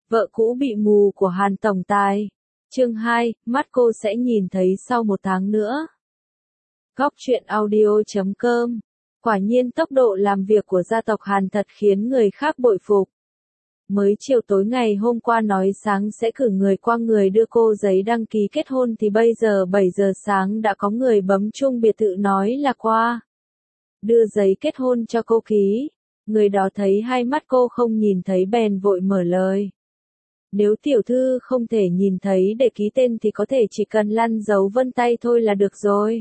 Vợ cũ bị mù của Hàn tổng tài. Chương 2, mắt cô sẽ nhìn thấy sau 1 tháng nữa. Góc truyện audio.com. Quả nhiên tốc độ làm việc của gia tộc Hàn thật khiến người khác bội phục. Mới chiều tối ngày hôm qua nói sáng sẽ cử người qua người đưa cô giấy đăng ký kết hôn thì bây giờ 7 giờ sáng đã có người bấm chuông biệt thự nói là qua. Đưa giấy kết hôn cho cô ký. Người đó thấy hai mắt cô không nhìn thấy bèn vội mở lời. Nếu tiểu thư không thể nhìn thấy để ký tên thì có thể chỉ cần lăn dấu vân tay thôi là được rồi.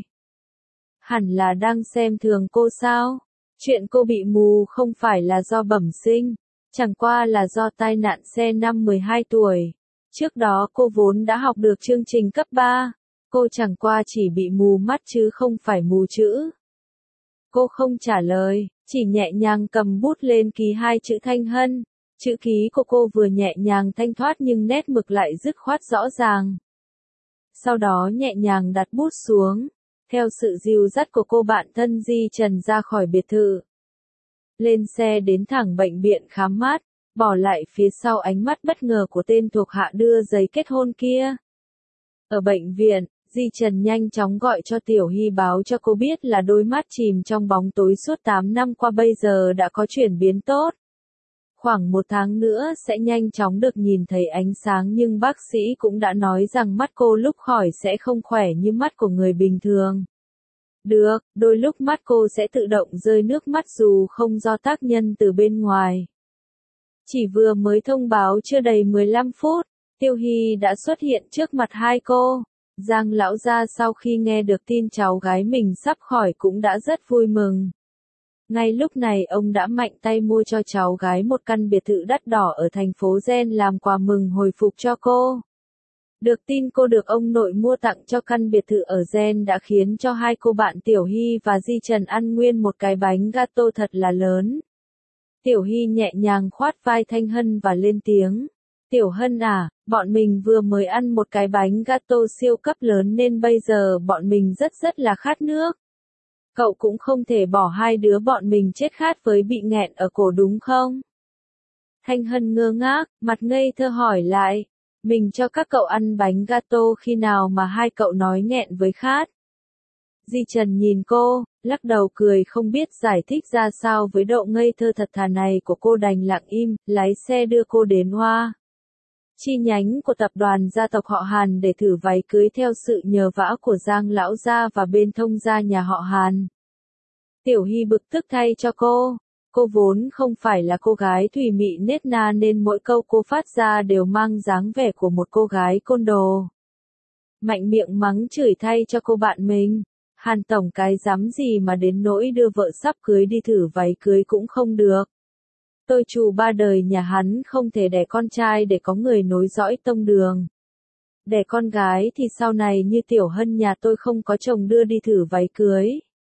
Hẳn là đang xem thường cô sao? Chuyện cô bị mù không phải là do bẩm sinh, chẳng qua là do tai nạn xe năm 12 tuổi. Trước đó cô vốn đã học được chương trình cấp 3, cô chẳng qua chỉ bị mù mắt chứ không phải mù chữ. Cô không trả lời, chỉ nhẹ nhàng cầm bút lên ký 2 chữ Thanh Hân. Chữ ký của cô vừa nhẹ nhàng thanh thoát nhưng nét mực lại dứt khoát rõ ràng. Sau đó nhẹ nhàng đặt bút xuống, theo sự dìu dắt của cô bạn thân Di Trần ra khỏi biệt thự. Lên xe đến thẳng bệnh viện khám mắt, bỏ lại phía sau ánh mắt bất ngờ của tên thuộc hạ đưa giấy kết hôn kia. Ở bệnh viện, Di Trần nhanh chóng gọi cho Tiểu Hy báo cho cô biết là đôi mắt chìm trong bóng tối suốt 8 năm qua bây giờ đã có chuyển biến tốt. Khoảng 1 tháng nữa sẽ nhanh chóng được nhìn thấy ánh sáng nhưng bác sĩ cũng đã nói rằng mắt cô lúc khỏi sẽ không khỏe như mắt của người bình thường. Được, đôi lúc mắt cô sẽ tự động rơi nước mắt dù không do tác nhân từ bên ngoài. Chỉ vừa mới thông báo chưa đầy 15 phút, Tiêu Hy đã xuất hiện trước mặt hai cô. Giang lão gia sau khi nghe được tin cháu gái mình sắp khỏi cũng đã rất vui mừng. Ngay lúc này ông đã mạnh tay mua cho cháu gái một căn biệt thự đắt đỏ ở thành phố Gen làm quà mừng hồi phục cho cô. Được tin cô được ông nội mua tặng cho căn biệt thự ở Gen đã khiến cho hai cô bạn Tiểu Hy và Di Trần ăn nguyên một cái bánh gato thật là lớn. Tiểu Hy nhẹ nhàng khoát vai Thanh Hân và lên tiếng. Tiểu Hân à, bọn mình vừa mới ăn một cái bánh gato siêu cấp lớn nên bây giờ bọn mình rất là khát nước. Cậu cũng không thể bỏ hai đứa bọn mình chết khát với bị nghẹn ở cổ đúng không? Thanh Hân ngơ ngác, mặt ngây thơ hỏi lại. Mình cho các cậu ăn bánh gato khi nào mà hai cậu nói nghẹn với khát? Di Trần nhìn cô, lắc đầu cười không biết giải thích ra sao với độ ngây thơ thật thà này của cô đành lặng im, lái xe đưa cô đến Hoa chi nhánh của tập đoàn gia tộc họ Hàn để thử váy cưới theo sự nhờ vả của Giang lão gia và bên thông gia nhà họ Hàn. Tiểu Hy bực tức thay cho cô vốn không phải là cô gái thùy mị nết na nên mỗi câu cô phát ra đều mang dáng vẻ của một cô gái côn đồ. Mạnh miệng mắng chửi thay cho cô bạn mình, Hàn tổng cái dám gì mà đến nỗi đưa vợ sắp cưới đi thử váy cưới cũng không được. Tôi trù 3 đời nhà hắn không thể đẻ con trai để có người nối dõi tông đường. Đẻ con gái thì sau này như Tiểu Hân nhà tôi không có chồng đưa đi thử váy cưới.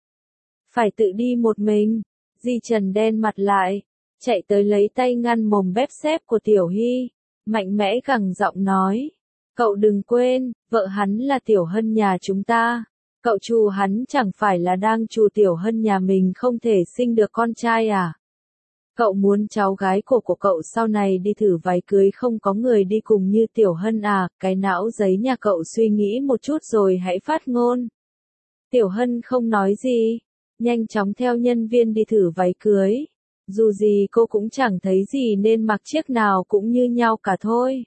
Phải tự đi một mình. Di Trần đen mặt lại, chạy tới lấy tay ngăn mồm bép xép của Tiểu Hy, mạnh mẽ gằn giọng nói. Cậu đừng quên, vợ hắn là Tiểu Hân nhà chúng ta. Cậu trù hắn chẳng phải là đang trù Tiểu Hân nhà mình không thể sinh được con trai à? Cậu muốn cháu gái của cậu sau này đi thử váy cưới không có người đi cùng như Tiểu Hân à? Cái não giấy nhà cậu suy nghĩ một chút rồi hãy phát ngôn. Tiểu Hân không nói gì, nhanh chóng theo nhân viên đi thử váy cưới. Dù gì cô cũng chẳng thấy gì nên mặc chiếc nào cũng như nhau cả thôi.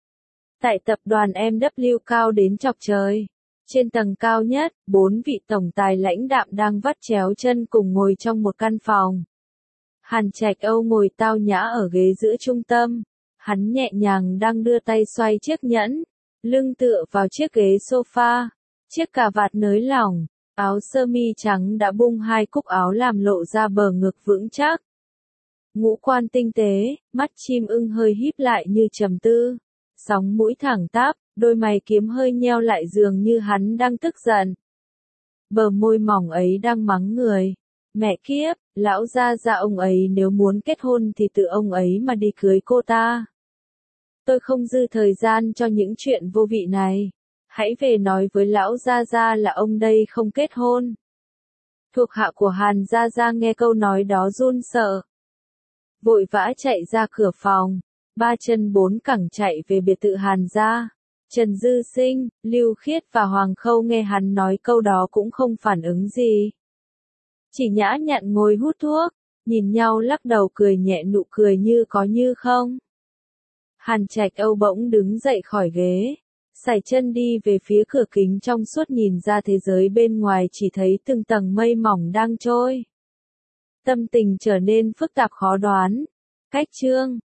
Tại tập đoàn MW cao đến chọc trời. Trên tầng cao nhất, 4 vị tổng tài lãnh đạm đang vắt chéo chân cùng ngồi trong một căn phòng. Hàn Trạch Âu ngồi tao nhã ở ghế giữa trung tâm. Hắn nhẹ nhàng đang đưa tay xoay chiếc nhẫn, lưng tựa vào chiếc ghế sofa, chiếc cà vạt nới lỏng, áo sơ mi trắng đã bung 2 cúc áo làm lộ ra bờ ngực vững chắc. Ngũ quan tinh tế, mắt chim ưng hơi híp lại như trầm tư, sóng mũi thẳng tắp, đôi mày kiếm hơi nheo lại dường như hắn đang tức giận. Bờ môi mỏng ấy đang mắng người. Mẹ kiếp, lão gia ông ấy nếu muốn kết hôn thì tự ông ấy mà đi cưới cô ta. Tôi không dư thời gian cho những chuyện vô vị này. Hãy về nói với lão gia là ông đây không kết hôn. Thuộc hạ của Hàn gia nghe câu nói đó run sợ. Vội vã chạy ra cửa phòng. ba chân bốn cẳng chạy về biệt thự Hàn gia. Trần Dư Sinh, Lưu Khiết và Hoàng Khâu nghe hắn nói câu đó cũng không phản ứng gì. Chỉ nhã nhặn ngồi hút thuốc, nhìn nhau lắc đầu cười nhẹ, nụ cười như có như không. Hàn Trạch Âu bỗng đứng dậy khỏi ghế, sải chân đi về phía cửa kính trong suốt nhìn ra thế giới bên ngoài, chỉ thấy từng tầng mây mỏng đang trôi. Tâm tình trở nên phức tạp khó đoán. Cách chương